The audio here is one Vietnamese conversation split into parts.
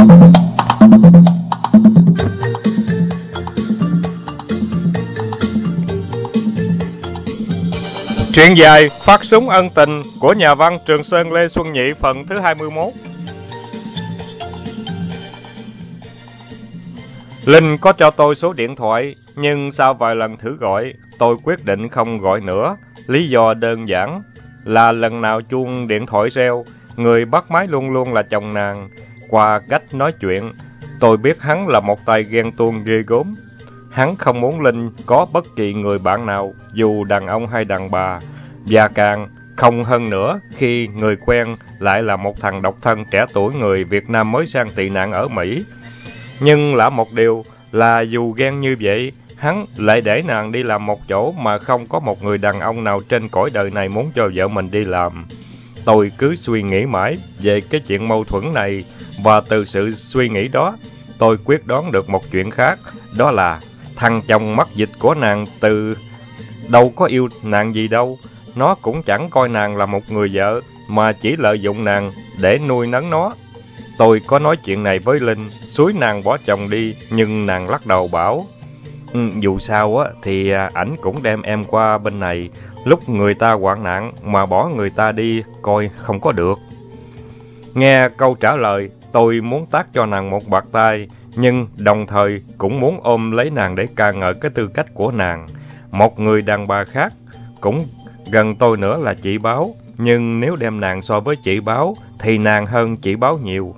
Truyện dài Phát súng ân tình của nhà văn Trường Sơn Lê Xuân Nhị phần thứ 21. Linh có cho tôi số điện thoại, nhưng sau vài lần thử gọi, tôi quyết định không gọi nữa. Lý do đơn giản là lần nào chuông điện thoại reo, người bắt máy luôn luôn là chồng nàng. Qua cách nói chuyện, tôi biết hắn là một tay ghen tuông ghê gớm. Hắn không muốn Linh có bất kỳ người bạn nào, dù đàn ông hay đàn bà. Và càng không hơn nữa khi người quen lại là một thằng độc thân trẻ tuổi người Việt Nam mới sang tị nạn ở Mỹ. Nhưng lạ một điều là dù ghen như vậy, hắn lại để nàng đi làm một chỗ mà không có một người đàn ông nào trên cõi đời này muốn cho vợ mình đi làm. Tôi cứ suy nghĩ mãi về cái chuyện mâu thuẫn này, và từ sự suy nghĩ đó, tôi quyết đoán được một chuyện khác, đó là thằng chồng mắc dịch của nàng từ đâu có yêu nàng gì đâu. Nó cũng chẳng coi nàng là một người vợ, mà chỉ lợi dụng nàng để nuôi nấng nó. Tôi có nói chuyện này với Linh, xúi nàng bỏ chồng đi, nhưng nàng lắc đầu bảo, dù sao á thì ảnh cũng đem em qua bên này, lúc người ta hoạn nạn mà bỏ người ta đi coi không có được. Nghe câu trả lời, tôi muốn tát cho nàng một bạt tay, nhưng đồng thời cũng muốn ôm lấy nàng để ca ngợi cái tư cách của nàng. Một người đàn bà khác cũng gần tôi nữa là chị Báo, nhưng nếu đem nàng so với chị Báo thì nàng hơn chị Báo nhiều.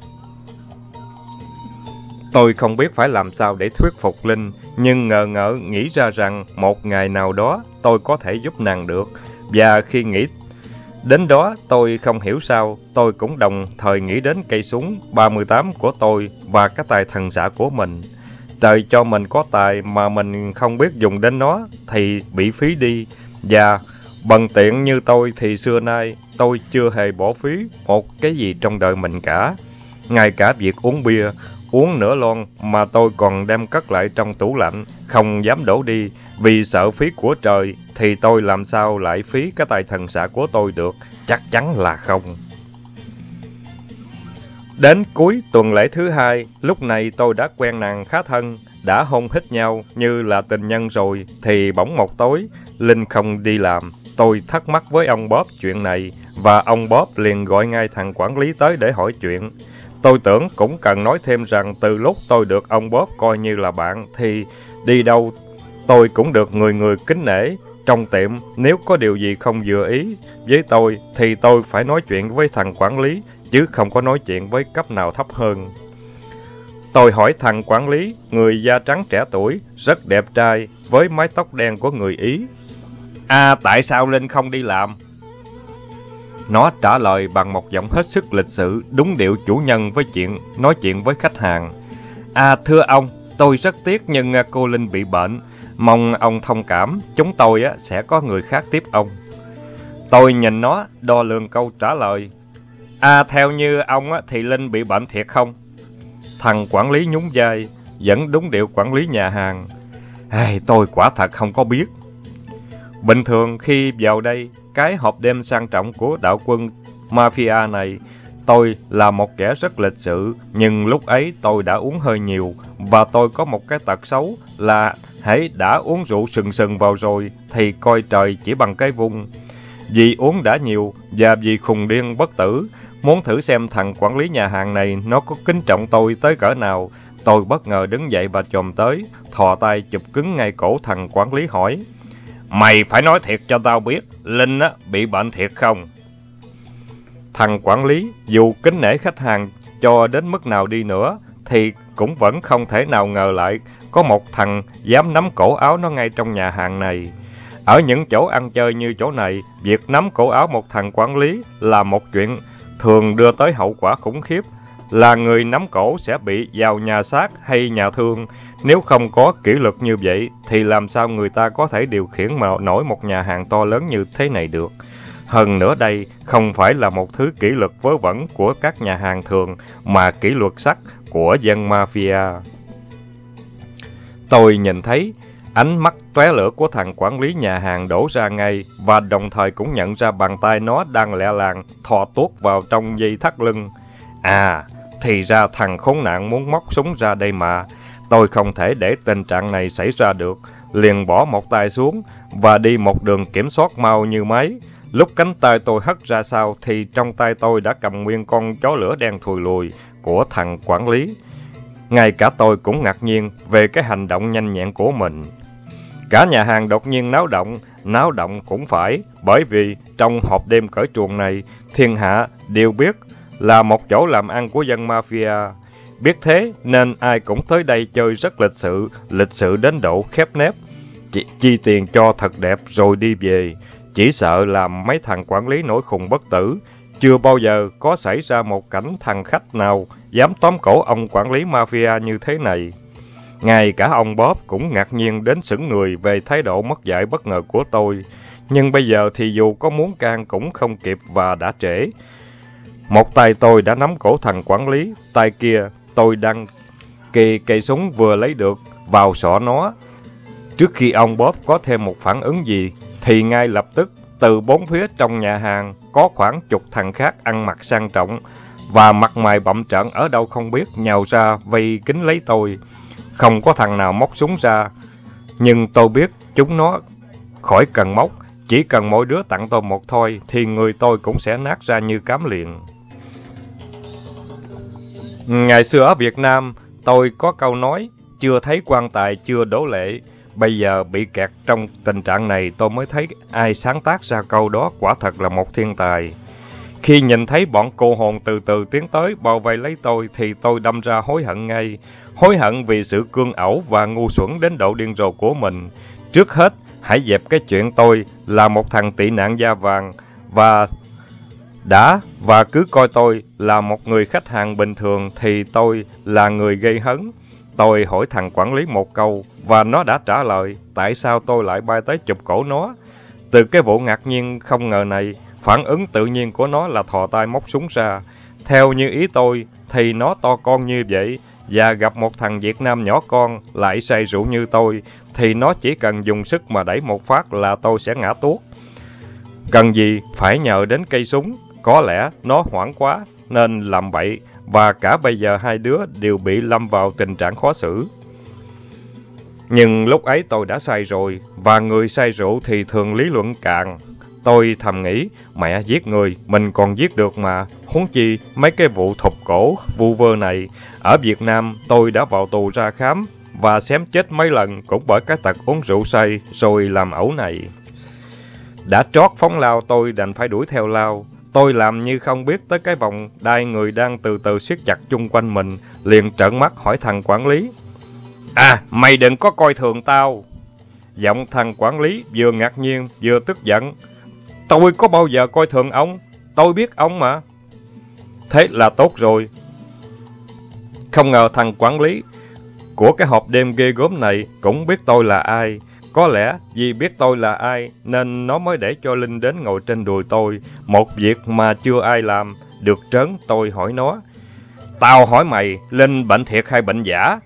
Tôi không biết phải làm sao để thuyết phục Linh, nhưng ngờ ngợ nghĩ ra rằng một ngày nào đó tôi có thể giúp nàng được. Và khi nghĩ đến đó, tôi không hiểu sao, tôi cũng đồng thời nghĩ đến cây súng 38 của tôi và cái tài thần xạ của mình. Trời cho mình có tài mà mình không biết dùng đến nó thì bị phí đi. Và bần tiện như tôi thì xưa nay tôi chưa hề bỏ phí một cái gì trong đời mình cả. Ngay cả việc uống bia, uống nửa lon mà tôi còn đem cất lại trong tủ lạnh, không dám đổ đi vì sợ phí của trời, thì tôi làm sao lại phí cái tài thần xạ của tôi được? Chắc chắn là không. Đến cuối tuần lễ thứ hai, lúc này tôi đã quen nàng khá thân, đã hôn hít nhau như là tình nhân rồi, thì bỗng một tối, Linh không đi làm. Tôi thắc mắc với ông Bob chuyện này, và ông Bob liền gọi ngay thằng quản lý tới để hỏi chuyện. Tôi tưởng cũng cần nói thêm rằng từ lúc tôi được ông Bob coi như là bạn, thì đi đâu tôi cũng được người người kính nể. Trong tiệm, nếu có điều gì không vừa ý với tôi, thì tôi phải nói chuyện với thằng quản lý, chứ không có nói chuyện với cấp nào thấp hơn. Tôi hỏi thằng quản lý, người da trắng trẻ tuổi, rất đẹp trai, với mái tóc đen của người Ý. Tại sao Linh không đi làm? Nó trả lời bằng một giọng hết sức lịch sự, đúng điệu chủ nhân với nói chuyện với khách hàng. Thưa ông, tôi rất tiếc nhưng cô Linh bị bệnh. Mong ông thông cảm, chúng tôi sẽ có người khác tiếp ông. Tôi nhìn nó, đo lường câu trả lời. Theo như ông thì Linh bị bệnh thiệt không? Thằng quản lý nhún vai, vẫn đúng điệu quản lý nhà hàng. Tôi quả thật không có biết. Bình thường khi vào đây, cái hộp đêm sang trọng của đạo quân Mafia này, tôi là một kẻ rất lịch sự, nhưng lúc ấy tôi đã uống hơi nhiều, và tôi có một cái tật xấu là hễ đã uống rượu sừng sừng vào rồi thì coi trời chỉ bằng cái vung. Vì uống đã nhiều và vì khùng điên bất tử, muốn thử xem thằng quản lý nhà hàng này nó có kính trọng tôi tới cỡ nào, tôi bất ngờ đứng dậy và chồm tới, thò tay chụp cứng ngay cổ thằng quản lý hỏi. Mày phải nói thiệt cho tao biết, Linh bị bệnh thiệt không? Thằng quản lý, dù kính nể khách hàng cho đến mức nào đi nữa, thì cũng vẫn không thể nào ngờ lại có một thằng dám nắm cổ áo nó ngay trong nhà hàng này. Ở những chỗ ăn chơi như chỗ này, việc nắm cổ áo một thằng quản lý là một chuyện thường đưa tới hậu quả khủng khiếp, là người nắm cổ sẽ bị vào nhà xác hay nhà thương. Nếu không có kỷ luật như vậy, thì làm sao người ta có thể điều khiển nổi một nhà hàng to lớn như thế này được? Hơn nữa đây không phải là một thứ kỷ luật vớ vẩn của các nhà hàng thường, mà kỷ luật sắt của dân mafia. Tôi nhìn thấy ánh mắt tóe lửa của thằng quản lý nhà hàng đổ ra ngay, và đồng thời cũng nhận ra bàn tay nó đang lẹ làng thò tuốt vào trong dây thắt lưng. Thì ra thằng khốn nạn muốn móc súng ra đây mà. Tôi không thể để tình trạng này xảy ra được, liền bỏ một tay xuống và đi một đường kiểm soát mau như máy. Lúc cánh tay tôi hất ra sau thì trong tay tôi đã cầm nguyên con chó lửa đen thùi lùi của thằng quản lý. Ngay cả tôi cũng ngạc nhiên về cái hành động nhanh nhẹn của mình. Cả nhà hàng đột nhiên náo động cũng phải, bởi vì trong hộp đêm cởi truồng này, thiên hạ đều biết là một chỗ làm ăn của dân mafia. Biết thế nên ai cũng tới đây chơi rất lịch sự đến độ khép nép, chi tiền cho thật đẹp rồi đi về. Chỉ sợ là mấy thằng quản lý nổi khùng bất tử. Chưa bao giờ có xảy ra một cảnh thằng khách nào dám tóm cổ ông quản lý mafia như thế này. Ngay cả ông Bob cũng ngạc nhiên đến sững người về thái độ mất dạy bất ngờ của tôi. Nhưng bây giờ thì dù có muốn can cũng không kịp và đã trễ. Một tay tôi đã nắm cổ thằng quản lý, tay kia tôi đang kề cây súng vừa lấy được vào xỏ nó. Trước khi ông Bob có thêm một phản ứng gì, thì ngay lập tức từ bốn phía trong nhà hàng có khoảng chục thằng khác ăn mặc sang trọng và mặt mày bặm trợn ở đâu không biết nhào ra vây kín lấy tôi. Không có thằng nào móc súng ra, nhưng tôi biết chúng nó khỏi cần móc, chỉ cần mỗi đứa tặng tôi một thôi thì người tôi cũng sẽ nát ra như cám liền. Ngày xưa ở Việt Nam, tôi có câu nói, chưa thấy quan tài chưa đổ lệ. Bây giờ bị kẹt trong tình trạng này tôi mới thấy ai sáng tác ra câu đó quả thật là một thiên tài. Khi nhìn thấy bọn cô hồn từ từ tiến tới bao vây lấy tôi thì tôi đâm ra hối hận ngay. Hối hận vì sự cương ẩu và ngu xuẩn đến độ điên rồ của mình. Trước hết, hãy dẹp cái chuyện tôi là một thằng tị nạn da vàng và cứ coi tôi là một người khách hàng bình thường thì tôi là người gây hấn. Tôi hỏi thằng quản lý một câu và nó đã trả lời tại sao tôi lại bay tới chụp cổ nó. Từ cái vụ ngạc nhiên không ngờ này, phản ứng tự nhiên của nó là thò tay móc súng ra. Theo như ý tôi thì nó to con như vậy và gặp một thằng Việt Nam nhỏ con lại say rượu như tôi thì nó chỉ cần dùng sức mà đẩy một phát là tôi sẽ ngã tuốt. Cần gì phải nhờ đến cây súng. Có lẽ nó hoảng quá nên làm bậy và cả bây giờ hai đứa đều bị lâm vào tình trạng khó xử. Nhưng lúc ấy tôi đã say rồi và người say rượu thì thường lý luận cạn. Tôi thầm nghĩ, mẹ giết người, mình còn giết được mà, huống chi mấy cái vụ thụp cổ, vu vơ này. Ở Việt Nam tôi đã vào tù ra khám và xém chết mấy lần cũng bởi cái tật uống rượu say rồi làm ẩu này. Đã trót phóng lao tôi đành phải đuổi theo lao. Tôi làm như không biết tới cái vòng đai người đang từ từ siết chặt chung quanh mình, liền trợn mắt hỏi thằng quản lý. À, mày đừng có coi thường tao. Giọng thằng quản lý vừa ngạc nhiên vừa tức giận. Tôi có bao giờ coi thường ông, tôi biết ông mà. Thế là tốt rồi. Không ngờ thằng quản lý của cái hộp đêm ghê gớm này cũng biết tôi là ai. Có lẽ vì biết tôi là ai nên nó mới để cho Linh đến ngồi trên đùi tôi. Một việc mà chưa ai làm được trớn. Tôi hỏi nó. Tao hỏi mày, Linh bệnh thiệt hay bệnh giả?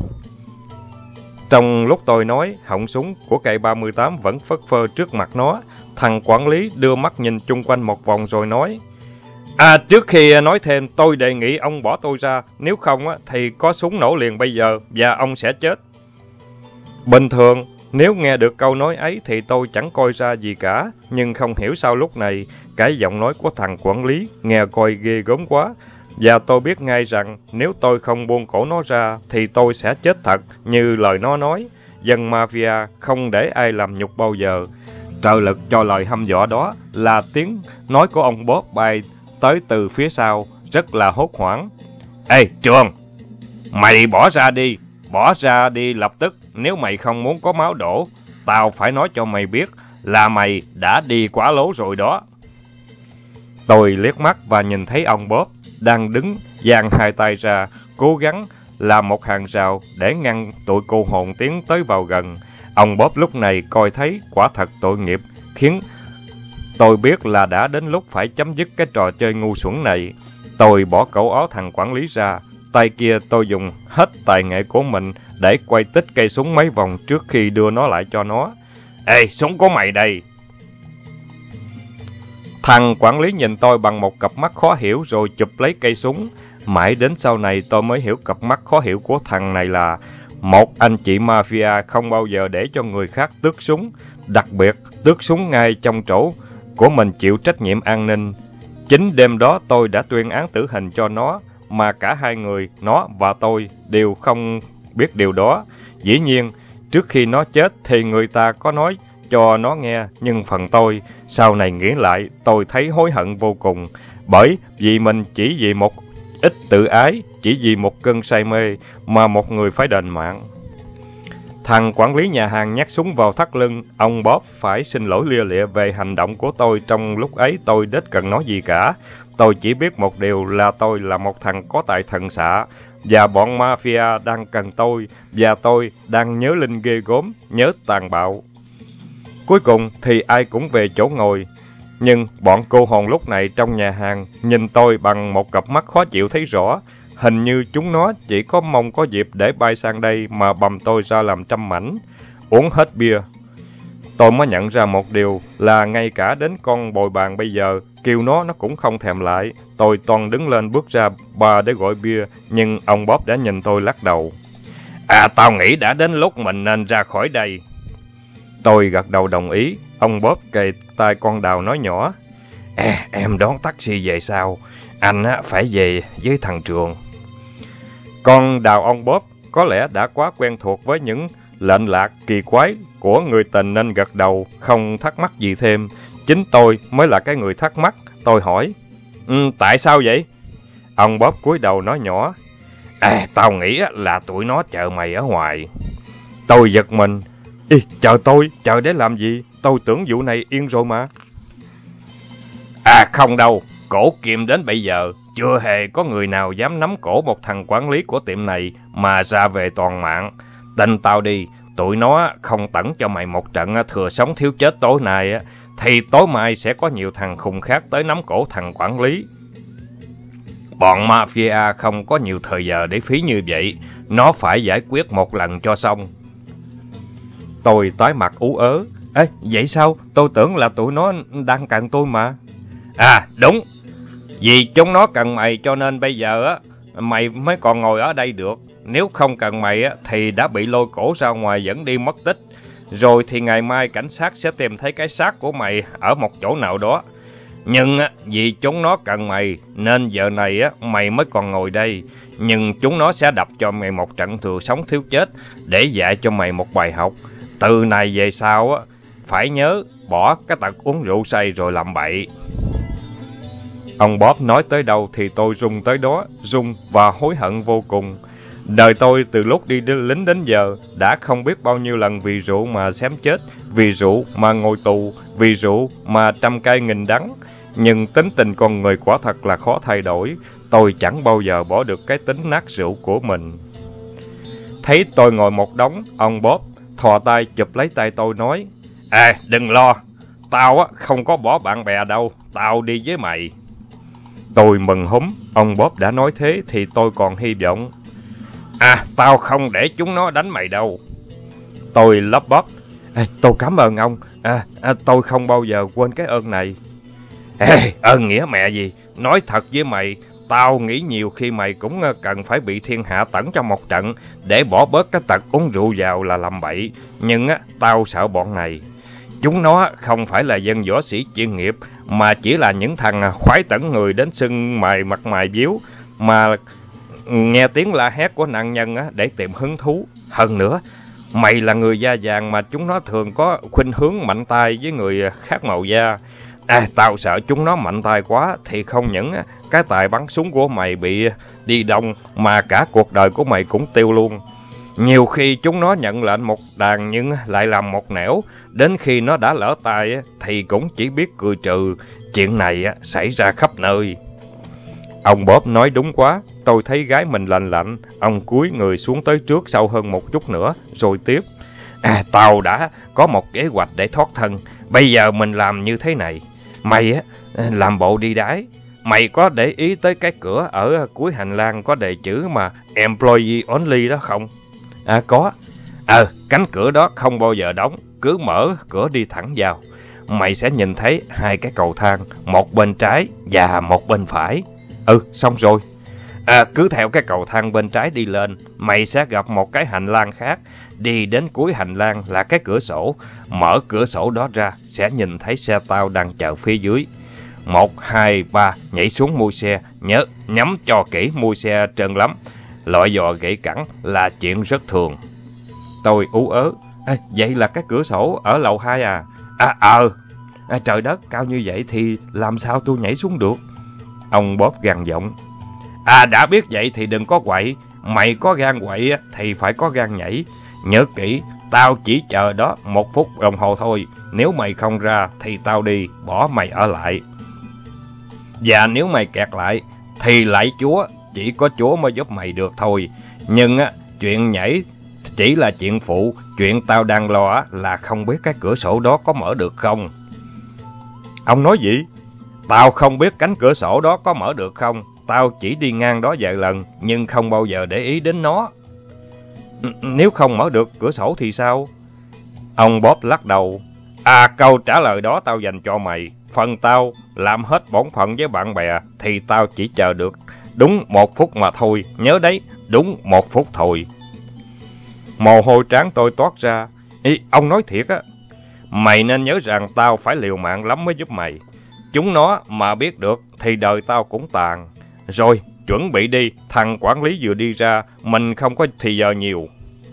Trong lúc tôi nói, họng súng của cây 38 vẫn phất phơ trước mặt nó. Thằng quản lý đưa mắt nhìn chung quanh một vòng rồi nói. À, trước khi nói thêm, tôi đề nghị ông bỏ tôi ra. Nếu không thì có súng nổ liền bây giờ và ông sẽ chết. Bình thường, nếu nghe được câu nói ấy thì tôi chẳng coi ra gì cả. Nhưng không hiểu sao lúc này, cái giọng nói của thằng quản lý nghe coi ghê gớm quá. Và tôi biết ngay rằng nếu tôi không buông cổ nó ra thì tôi sẽ chết thật như lời nó nói. Dân mafia không để ai làm nhục bao giờ. Trợ lực cho lời hăm dọa đó là tiếng nói của ông Bob bay tới từ phía sau, rất là hốt hoảng. Ê, Trường! Mày bỏ ra đi lập tức, nếu mày không muốn có máu đổ. Tao phải nói cho mày biết là mày đã đi quá lố rồi đó. Tôi liếc mắt và nhìn thấy ông Bob đang đứng dang hai tay ra, cố gắng làm một hàng rào để ngăn tụi cô hồn tiến tới vào gần. Ông Bob lúc này coi thấy quả thật tội nghiệp, khiến tôi biết là đã đến lúc phải chấm dứt cái trò chơi ngu xuẩn này. Tôi bỏ cổ áo thằng quản lý ra, tay kia tôi dùng hết tài nghệ của mình để quay tích cây súng mấy vòng trước khi đưa nó lại cho nó. Ê, súng của mày đây! Thằng quản lý nhìn tôi bằng một cặp mắt khó hiểu rồi chụp lấy cây súng. Mãi đến sau này tôi mới hiểu cặp mắt khó hiểu của thằng này là một anh chị mafia không bao giờ để cho người khác tước súng, đặc biệt tước súng ngay trong chỗ của mình chịu trách nhiệm an ninh. Chính đêm đó tôi đã tuyên án tử hình cho nó, mà cả hai người, nó và tôi, đều không biết điều đó. Dĩ nhiên, trước khi nó chết thì người ta có nói cho nó nghe, nhưng phần tôi, sau này nghĩ lại, tôi thấy hối hận vô cùng. Bởi vì mình chỉ vì một ít tự ái, chỉ vì một cơn say mê mà một người phải đền mạng. Thằng quản lý nhà hàng nhát súng vào thắt lưng, ông Bob phải xin lỗi lia lịa về hành động của tôi. Trong lúc ấy tôi đếch cần nói gì cả. Tôi chỉ biết một điều là tôi là một thằng có tài thần xạ, và bọn mafia đang cần tôi, và tôi đang nhớ linh ghê gớm, nhớ tàn bạo. Cuối cùng thì ai cũng về chỗ ngồi, nhưng bọn cô hồn lúc này trong nhà hàng nhìn tôi bằng một cặp mắt khó chịu thấy rõ. Hình như chúng nó chỉ có mong có dịp để bay sang đây mà bầm tôi ra làm trăm mảnh. Uống hết bia, tôi mới nhận ra một điều là ngay cả đến con bồi bàn bây giờ, kêu nó cũng không thèm lại. Tôi toan đứng lên bước ra bar để gọi bia, nhưng ông Bob đã nhìn tôi lắc đầu. Tao nghĩ đã đến lúc mình nên ra khỏi đây. Tôi gật đầu đồng ý. Ông Bob kề tai con Đào nói nhỏ. Em đón taxi về sao? Anh phải về với thằng Trường. Con Đào ông Bob có lẽ đã quá quen thuộc với những lệnh lạc kỳ quái của người tình nên gật đầu, không thắc mắc gì thêm. Chính tôi mới là cái người thắc mắc. Tôi hỏi, tại sao vậy? Ông Bob cúi đầu nói nhỏ, tao nghĩ là tụi nó chờ mày ở ngoài. Tôi giật mình. Chờ tôi? Chờ để làm gì? Tôi tưởng vụ này yên rồi mà. Không đâu. Cổ Kim đến bây giờ chưa hề có người nào dám nắm cổ một thằng quản lý của tiệm này mà ra về toàn mạng. Tin tao đi, tụi nó không tẩn cho mày một trận thừa sống thiếu chết tối nay, thì tối mai sẽ có nhiều thằng khùng khác tới nắm cổ thằng quản lý. Bọn mafia không có nhiều thời giờ để phí như vậy, nó phải giải quyết một lần cho xong. Tôi tái mặt ú ớ. Vậy sao? Tôi tưởng là tụi nó đang cần tôi mà. Đúng. Vì chúng nó cần mày cho nên bây giờ mày mới còn ngồi ở đây được. Nếu không cần mày thì đã bị lôi cổ ra ngoài dẫn đi mất tích. Rồi thì ngày mai cảnh sát sẽ tìm thấy cái xác của mày ở một chỗ nào đó. Nhưng vì chúng nó cần mày nên giờ này mày mới còn ngồi đây. Nhưng chúng nó sẽ đập cho mày một trận thừa sống thiếu chết để dạy cho mày một bài học. Từ này về sau phải nhớ bỏ cái tật uống rượu say rồi làm bậy. Ông Bob nói tới đâu thì tôi run tới đó, run và hối hận vô cùng. Đời tôi từ lúc đi lính đến giờ đã không biết bao nhiêu lần vì rượu mà xém chết, vì rượu mà ngồi tù, vì rượu mà trăm cay nghìn đắng. Nhưng tính tình con người quả thật là khó thay đổi. Tôi chẳng bao giờ bỏ được cái tính nát rượu của mình. Thấy tôi ngồi một đống, ông Bob thò tay chụp lấy tay tôi nói, đừng lo, tao không có bỏ bạn bè đâu, tao đi với mày. Tôi mừng húm, ông Bob đã nói thế thì tôi còn hy vọng. Tao không để chúng nó đánh mày đâu. Tôi lắp bắp, tôi cảm ơn ông, tôi không bao giờ quên cái ơn này. Ơn nghĩa mẹ gì, nói thật với mày, tao nghĩ nhiều khi mày cũng cần phải bị thiên hạ tẩn cho một trận để bỏ bớt cái tật uống rượu vào là làm bậy. Nhưng tao sợ bọn này. Chúng nó không phải là dân võ sĩ chuyên nghiệp, mà chỉ là những thằng khoái tẩn người đến sưng mày mặt mày biếu, mà nghe tiếng la hét của nạn nhân để tìm hứng thú. Hơn nữa, mày là người da vàng mà chúng nó thường có khuynh hướng mạnh tay với người khác màu da. Tao sợ chúng nó mạnh tay quá thì không những cái tài bắn súng của mày bị đi đông mà cả cuộc đời của mày cũng tiêu luôn. Nhiều khi chúng nó nhận lệnh một đàn nhưng lại làm một nẻo, đến khi nó đã lỡ tay thì cũng chỉ biết cười trừ. Chuyện này xảy ra khắp nơi. Ông Bob nói đúng quá. Tôi thấy gái mình lạnh lạnh. Ông cúi người xuống tới trước sau hơn một chút nữa rồi tiếp. Tao đã có một kế hoạch để thoát thân. Bây giờ mình làm như thế này. Mày làm bộ đi đái. Mày có để ý tới cái cửa ở cuối hành lang có đề chữ mà Employee Only đó không? Có. Cánh cửa đó không bao giờ đóng, cứ mở cửa đi thẳng vào. Mày sẽ nhìn thấy hai cái cầu thang, một bên trái và một bên phải. Xong rồi. Cứ theo cái cầu thang bên trái đi lên, mày sẽ gặp một cái hành lang khác. Đi đến cuối hành lang là cái cửa sổ. Mở cửa sổ đó ra, sẽ nhìn thấy xe tao đang chờ phía dưới. 1, 2, 3, nhảy xuống mua xe. Nhớ, nhắm cho kỹ, mua xe trơn lắm. Loại giò gãy cẳng là chuyện rất thường. Tôi ú ớ. Vậy là cái cửa sổ ở lầu 2 à? Trời đất, cao như vậy thì làm sao tôi nhảy xuống được? Ông Bob gằn giọng. Đã biết vậy thì đừng có quậy. Mày có gan quậy thì phải có gan nhảy. Nhớ kỹ, tao chỉ chờ đó 1 phút đồng hồ thôi. Nếu mày không ra thì tao đi, bỏ mày ở lại. Và nếu mày kẹt lại thì lạy Chúa, chỉ có Chúa mới giúp mày được thôi. Nhưng chuyện nhảy chỉ là chuyện phụ. Chuyện tao đang lo là không biết cái cửa sổ đó có mở được không. Ông nói gì? Tao không biết cánh cửa sổ đó có mở được không. Tao chỉ đi ngang đó vài lần, nhưng không bao giờ để ý đến nó. Nếu không mở được cửa sổ thì sao? Ông Bob lắc đầu. Câu trả lời đó tao dành cho mày. Phần tao làm hết bổn phận với bạn bè thì tao chỉ chờ được đúng 1 phút mà thôi. Nhớ đấy, đúng 1 phút thôi. Mồ hôi trán tôi toát ra. Ông nói thiệt á. Mày nên nhớ rằng tao phải liều mạng lắm mới giúp mày. Chúng nó mà biết được thì đời tao cũng tàn. Rồi, chuẩn bị đi, thằng quản lý vừa đi ra, mình không có thì giờ nhiều.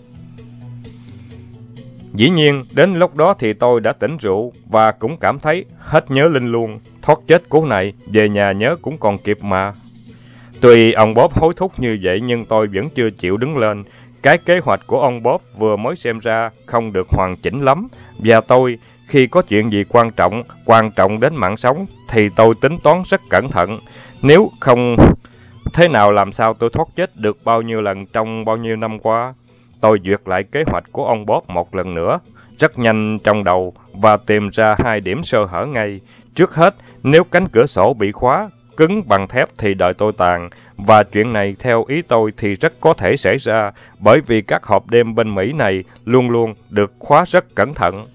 Dĩ nhiên, đến lúc đó thì tôi đã tỉnh rượu và cũng cảm thấy hết nhớ Linh luôn. Thoát chết cú này, về nhà nhớ cũng còn kịp mà. Tuy ông Bob hối thúc như vậy nhưng tôi vẫn chưa chịu đứng lên. Cái kế hoạch của ông Bob vừa mới xem ra không được hoàn chỉnh lắm. Và tôi, khi có chuyện gì quan trọng đến mạng sống, thì tôi tính toán rất cẩn thận. Nếu không thế nào làm sao tôi thoát chết được bao nhiêu lần trong bao nhiêu năm qua. Tôi duyệt lại kế hoạch của ông Bob một lần nữa, rất nhanh trong đầu, và tìm ra 2 điểm sơ hở ngay. Trước hết, nếu cánh cửa sổ bị khóa cứng bằng thép thì đời tôi tàn, và chuyện này theo ý tôi thì rất có thể xảy ra, bởi vì các hộp đêm bên Mỹ này luôn luôn được khóa rất cẩn thận.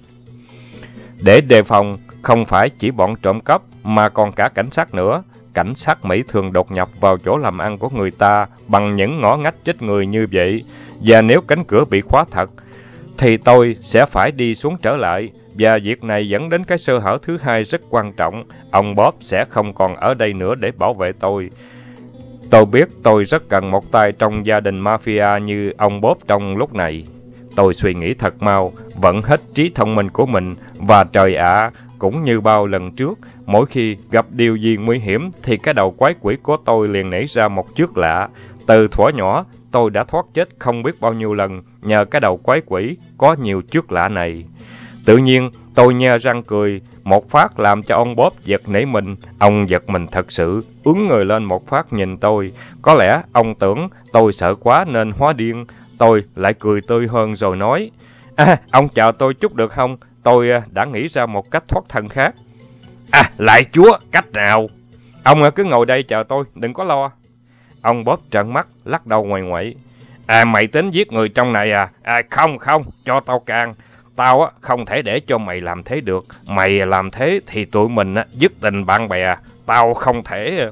Để đề phòng, không phải chỉ bọn trộm cắp mà còn cả cảnh sát nữa. Cảnh sát Mỹ thường đột nhập vào chỗ làm ăn của người ta bằng những ngõ ngách chết người như vậy. Và nếu cánh cửa bị khóa thật, thì tôi sẽ phải đi xuống trở lại. Và việc này dẫn đến cái sơ hở thứ hai rất quan trọng. Ông Bob sẽ không còn ở đây nữa để bảo vệ tôi. Tôi biết tôi rất cần một tay trong gia đình mafia như ông Bob trong lúc này. Tôi suy nghĩ thật mau, vận hết trí thông minh của mình, và trời ạ, cũng như bao lần trước, mỗi khi gặp điều gì nguy hiểm thì cái đầu quái quỷ của tôi liền nảy ra một trước lạ. Từ thuở nhỏ, tôi đã thoát chết không biết bao nhiêu lần nhờ cái đầu quái quỷ có nhiều trước lạ này. Tự nhiên, tôi nhe răng cười, một phát làm cho ông Bob giật nảy mình. Ông giật mình thật sự, ướn người lên một phát nhìn tôi. Có lẽ ông tưởng tôi sợ quá nên hóa điên. Tôi lại cười tươi hơn rồi nói, ông chờ tôi chút được không? Tôi đã nghĩ ra một cách thoát thân khác. Lại Chúa, cách nào? Ông cứ ngồi đây chờ tôi, đừng có lo. Ông Bob trợn mắt, lắc đầu ngoằn ngoậy. Mày tính giết người trong này à? Không, cho tao can. Tao không thể để cho mày làm thế được. Mày làm thế thì tụi mình dứt tình bạn bè. Tao không thể...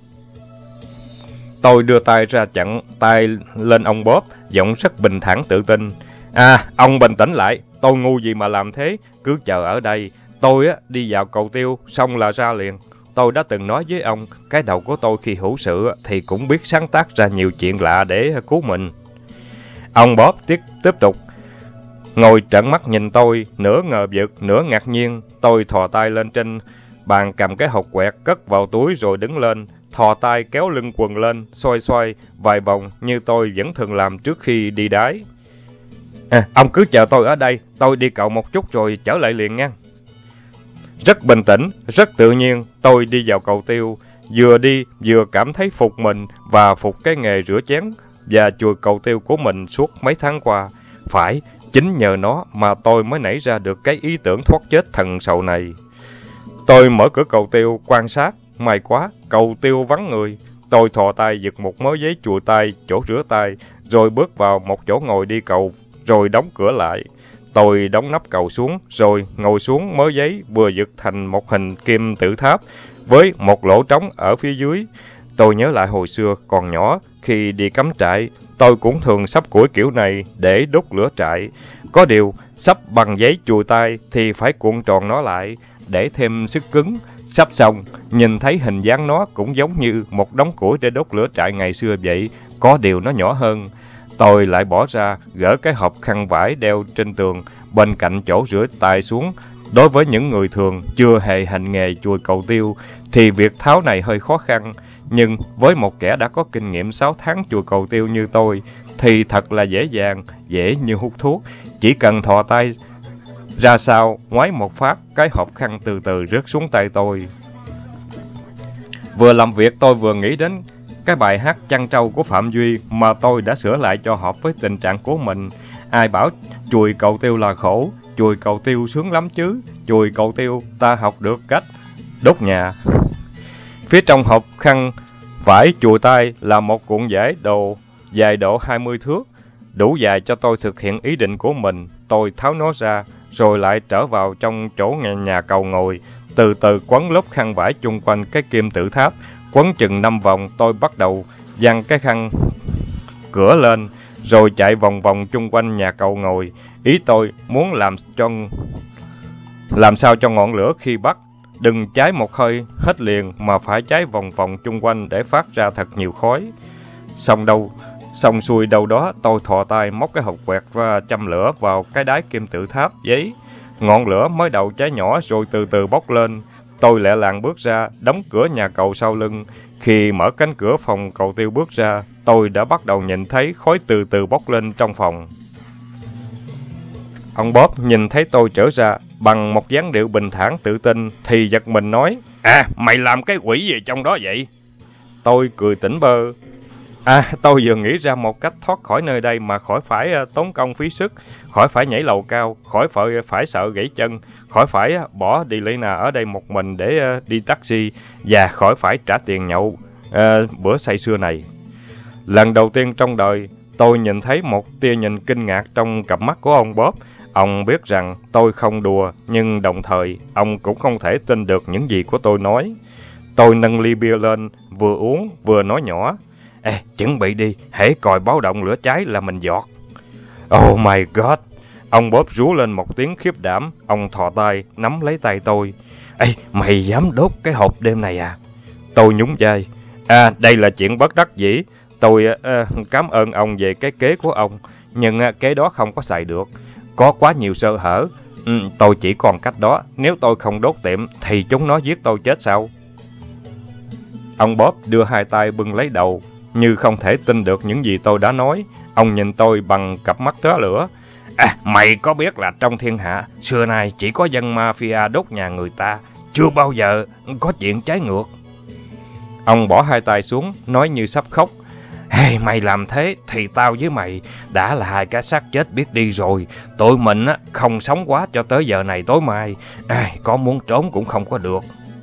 Tôi đưa tay ra chặn tay lên ông Bob, giọng rất bình thản tự tin. Ông bình tĩnh lại, tôi ngu gì mà làm thế, cứ chờ ở đây. Tôi đi vào cầu tiêu, xong là ra liền. Tôi đã từng nói với ông, cái đầu của tôi khi hữu sự thì cũng biết sáng tác ra nhiều chuyện lạ để cứu mình. Ông Bob tiếp tục ngồi trợn mắt nhìn tôi, nửa ngờ vực, nửa ngạc nhiên. Tôi thò tay lên trên bàn cầm cái hộp quẹt, cất vào túi rồi đứng lên, thò tay kéo lưng quần lên, xoay vài vòng như tôi vẫn thường làm trước khi đi đái. Ông cứ chờ tôi ở đây, tôi đi cậu một chút rồi trở lại liền nha. Rất bình tĩnh, rất tự nhiên, tôi đi vào cầu tiêu, vừa đi vừa cảm thấy phục mình và phục cái nghề rửa chén và chùi cầu tiêu của mình suốt mấy tháng qua. Phải, chính nhờ nó mà tôi mới nảy ra được cái ý tưởng thoát chết thần sầu này. Tôi mở cửa cầu tiêu quan sát, may quá, cầu tiêu vắng người. Tôi thò tay giật một mớ giấy chùi tay, chỗ rửa tay, rồi bước vào một chỗ ngồi đi cầu, rồi đóng cửa lại. Tôi đóng nắp cầu xuống, rồi ngồi xuống mớ giấy vừa giật thành một hình kim tự tháp với một lỗ trống ở phía dưới. Tôi nhớ lại hồi xưa còn nhỏ, khi đi cắm trại, tôi cũng thường xấp củi kiểu này để đốt lửa trại. Có điều, xấp bằng giấy chùi tay thì phải cuộn tròn nó lại, để thêm sức cứng. Xấp xong, nhìn thấy hình dáng nó cũng giống như một đống củi để đốt lửa trại ngày xưa vậy, có điều nó nhỏ hơn. Tôi lại bỏ ra, gỡ cái hộp khăn vải đeo trên tường, bên cạnh chỗ rửa tay xuống. Đối với những người thường chưa hề hành nghề chùi cầu tiêu, thì việc tháo này hơi khó khăn. Nhưng với một kẻ đã có kinh nghiệm 6 tháng chùi cầu tiêu như tôi, thì thật là dễ dàng, dễ như hút thuốc. Chỉ cần thò tay ra sau, ngoáy một phát, cái hộp khăn từ từ rớt xuống tay tôi. Vừa làm việc tôi vừa nghĩ đến cái bài hát Chăn Trâu của Phạm Duy mà tôi đã sửa lại cho hợp với tình trạng của mình. Ai bảo chùi cầu tiêu là khổ, chùi cầu tiêu sướng lắm chứ, chùi cầu tiêu ta học được cách đốt nhà. Phía trong hộp khăn vải chùi tay là một cuộn vải dài độ 20 thước, đủ dài cho tôi thực hiện ý định của mình. Tôi tháo nó ra, rồi lại trở vào trong chỗ nhà cầu ngồi, từ từ quấn lớp khăn vải chung quanh cái kim tự tháp. Quấn chừng 5 vòng, tôi bắt đầu giăng cái khăn cửa lên, rồi chạy vòng vòng chung quanh nhà cầu ngồi. Ý tôi muốn làm sao cho ngọn lửa khi bắt đừng cháy một hơi hết liền, mà phải cháy vòng vòng chung quanh để phát ra thật nhiều khói. Xong xuôi đâu đó, tôi thò tay móc cái hộp quẹt và châm lửa vào cái đáy kim tự tháp giấy. Ngọn lửa mới đầu cháy nhỏ rồi từ từ bốc lên. Tôi lẹ làng bước ra, đóng cửa nhà cầu sau lưng. Khi mở cánh cửa phòng cầu tiêu bước ra, tôi đã bắt đầu nhìn thấy khói từ từ bốc lên trong phòng. Ông Bob nhìn thấy tôi trở ra, bằng một dáng điệu bình thản tự tin, thì giật mình nói: Mày làm cái quỷ gì trong đó vậy? Tôi cười tỉnh bơ. Tôi vừa nghĩ ra một cách thoát khỏi nơi đây mà khỏi phải tốn công phí sức, khỏi phải nhảy lầu cao, khỏi phải sợ gãy chân, khỏi phải bỏ Delina ở đây một mình để đi taxi, và khỏi phải trả tiền nhậu bữa say sưa này. Lần đầu tiên trong đời, tôi nhìn thấy một tia nhìn kinh ngạc trong cặp mắt của ông Bob. Ông biết rằng tôi không đùa, nhưng đồng thời ông cũng không thể tin được những gì của tôi nói. Tôi nâng ly bia lên, vừa uống vừa nói nhỏ: chuẩn bị đi, hễ còi báo động lửa cháy là mình giọt. Oh my God! Ông Bob rú lên một tiếng khiếp đảm. Ông thò tay nắm lấy tay tôi. Mày dám đốt cái hộp đêm này à? Tôi nhún vai. Đây là chuyện bất đắc dĩ. Tôi cảm ơn ông về cái kế của ông, nhưng kế đó không có xài được. Có quá nhiều sơ hở. Tôi chỉ còn cách đó. Nếu tôi không đốt tiệm thì chúng nó giết tôi chết sao? Ông Bob đưa hai tay bưng lấy đầu, như không thể tin được những gì tôi đã nói. Ông nhìn tôi bằng cặp mắt tóe lửa. Mày có biết là trong thiên hạ, xưa nay chỉ có dân mafia đốt nhà người ta, chưa bao giờ có chuyện trái ngược. Ông bỏ hai tay xuống, nói như sắp khóc. Mày làm thế thì tao với mày đã là hai cái xác chết biết đi rồi. Tụi mình không sống quá cho tới giờ này tối mai. Có muốn trốn cũng không có được.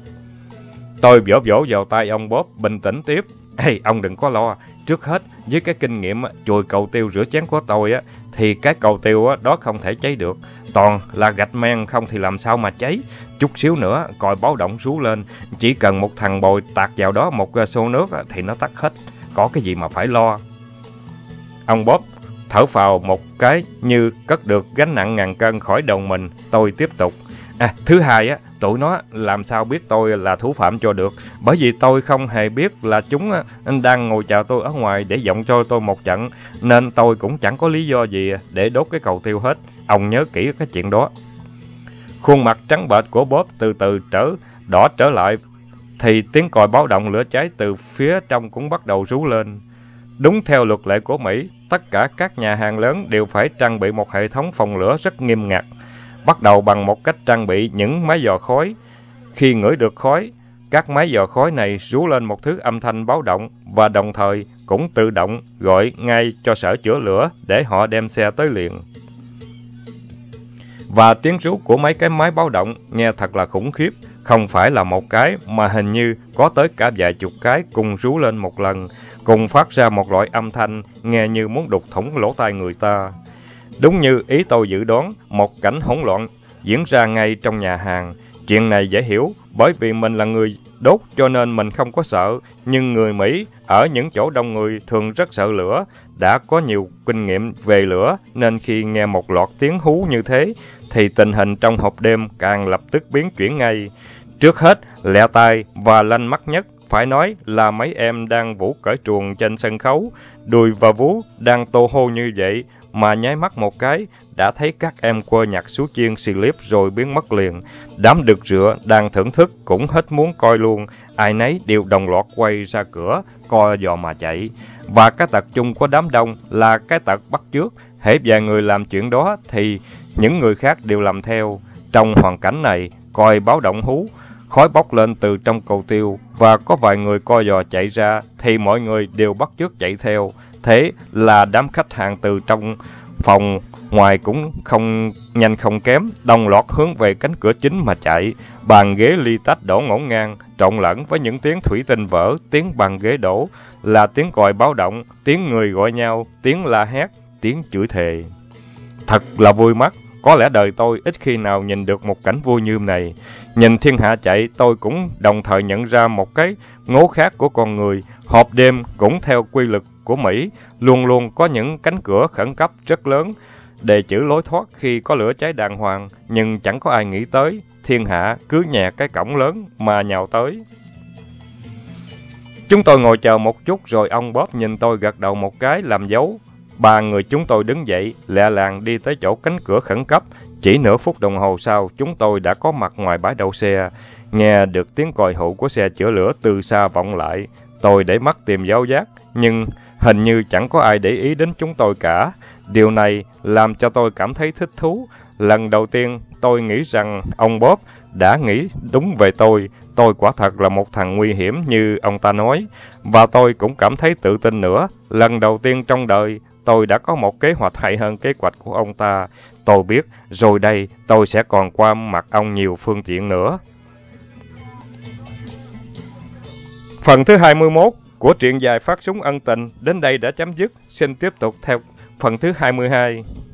Tôi vỗ vỗ vào tay ông Bob, bình tĩnh tiếp. Ông đừng có lo. Trước hết, với cái kinh nghiệm chùi cầu tiêu rửa chén của tôi thì cái cầu tiêu đó không thể cháy được. Toàn là gạch men, không thì làm sao mà cháy. Chút xíu nữa, còi báo động rú lên. Chỉ cần một thằng bồi tạt vào đó một xô nước thì nó tắt hết. Có cái gì mà phải lo. Ông Bob thở phào một cái như cất được gánh nặng ngàn cân khỏi đầu mình. Tôi tiếp tục. Thứ hai, tụi nó làm sao biết tôi là thủ phạm cho được, bởi vì tôi không hề biết là chúng đang ngồi chờ tôi ở ngoài để giọng cho tôi một trận, nên tôi cũng chẳng có lý do gì để đốt cái cầu tiêu hết. Ông nhớ kỹ cái chuyện đó. Khuôn mặt trắng bệch của Bob từ từ đỏ trở lại, thì tiếng còi báo động lửa cháy từ phía trong cũng bắt đầu rú lên. Đúng theo luật lệ của Mỹ, tất cả các nhà hàng lớn đều phải trang bị một hệ thống phòng lửa rất nghiêm ngặt, bắt đầu bằng một cách trang bị những máy dò khói. Khi ngửi được khói, các máy dò khói này rú lên một thứ âm thanh báo động, và đồng thời cũng tự động gọi ngay cho sở chữa lửa để họ đem xe tới liền. Và tiếng rú của mấy cái máy báo động nghe thật là khủng khiếp, không phải là một cái mà hình như có tới cả vài chục cái cùng rú lên một lần, cùng phát ra một loại âm thanh nghe như muốn đục thủng lỗ tai người ta. Đúng như ý tôi dự đoán, một cảnh hỗn loạn diễn ra ngay trong nhà hàng. Chuyện này dễ hiểu, bởi vì mình là người đốt cho nên mình không có sợ, nhưng người Mỹ ở những chỗ đông người thường rất sợ lửa, đã có nhiều kinh nghiệm về lửa nên khi nghe một loạt tiếng hú như thế thì tình hình trong hộp đêm càng lập tức biến chuyển ngay. Trước hết, lẹ tai và lanh mắt nhất phải nói là mấy em đang vũ cởi truồng trên sân khấu, đùi và vú đang tô hô như vậy mà nháy mắt một cái đã thấy các em quơ nhạc sú chiên xì líp rồi biến mất liền. Đám đực rựa đang thưởng thức cũng hết muốn coi luôn, ai nấy đều đồng loạt quay ra cửa co giò mà chạy. Và cái tật chung của đám đông là cái tật bắt chước, hễ vài người làm chuyện đó thì những người khác đều làm theo. Trong hoàn cảnh này, coi báo động hú, khói bốc lên từ trong cầu tiêu và có vài người co giò chạy ra thì mọi người đều bắt chước chạy theo. Thế là đám khách hàng từ trong phòng ngoài cũng không nhanh không kém, đồng loạt hướng về cánh cửa chính mà chạy. Bàn ghế ly tách đổ ngổn ngang, trộn lẫn với những tiếng thủy tinh vỡ, tiếng bàn ghế đổ là tiếng còi báo động, tiếng người gọi nhau, tiếng la hét, tiếng chửi thề. Thật là vui mắt, có lẽ đời tôi ít khi nào nhìn được một cảnh vui như này. Nhìn thiên hạ chạy, tôi cũng đồng thời nhận ra một cái ngố khác của con người. Hộp đêm cũng theo quy luật của Mỹ, luôn luôn có những cánh cửa khẩn cấp rất lớn, đề chữ lối thoát khi có lửa cháy đàng hoàng, nhưng chẳng có ai nghĩ tới, thiên hạ cứ nhẹ cái cổng lớn mà nhào tới. Chúng tôi ngồi chờ một chút rồi ông Bob nhìn tôi gật đầu một cái làm dấu. Ba người chúng tôi đứng dậy, lẹ làng đi tới chỗ cánh cửa khẩn cấp. Chỉ nửa phút đồng hồ sau, chúng tôi đã có mặt ngoài bãi đậu xe. Nghe được tiếng còi hụ của xe chữa lửa từ xa vọng lại. Tôi để mắt tìm dấu giác, nhưng hình như chẳng có ai để ý đến chúng tôi cả. Điều này làm cho tôi cảm thấy thích thú. Lần đầu tiên, tôi nghĩ rằng ông Bob đã nghĩ đúng về tôi. Tôi quả thật là một thằng nguy hiểm như ông ta nói. Và tôi cũng cảm thấy tự tin nữa. Lần đầu tiên trong đời, tôi đã có một kế hoạch hay hơn kế hoạch của ông ta. Tôi biết, rồi đây tôi sẽ còn qua mặt ông nhiều phương tiện nữa. Phần thứ 21 của truyện dài Phát súng ân tình đến đây đã chấm dứt. Xin tiếp tục theo phần thứ 22.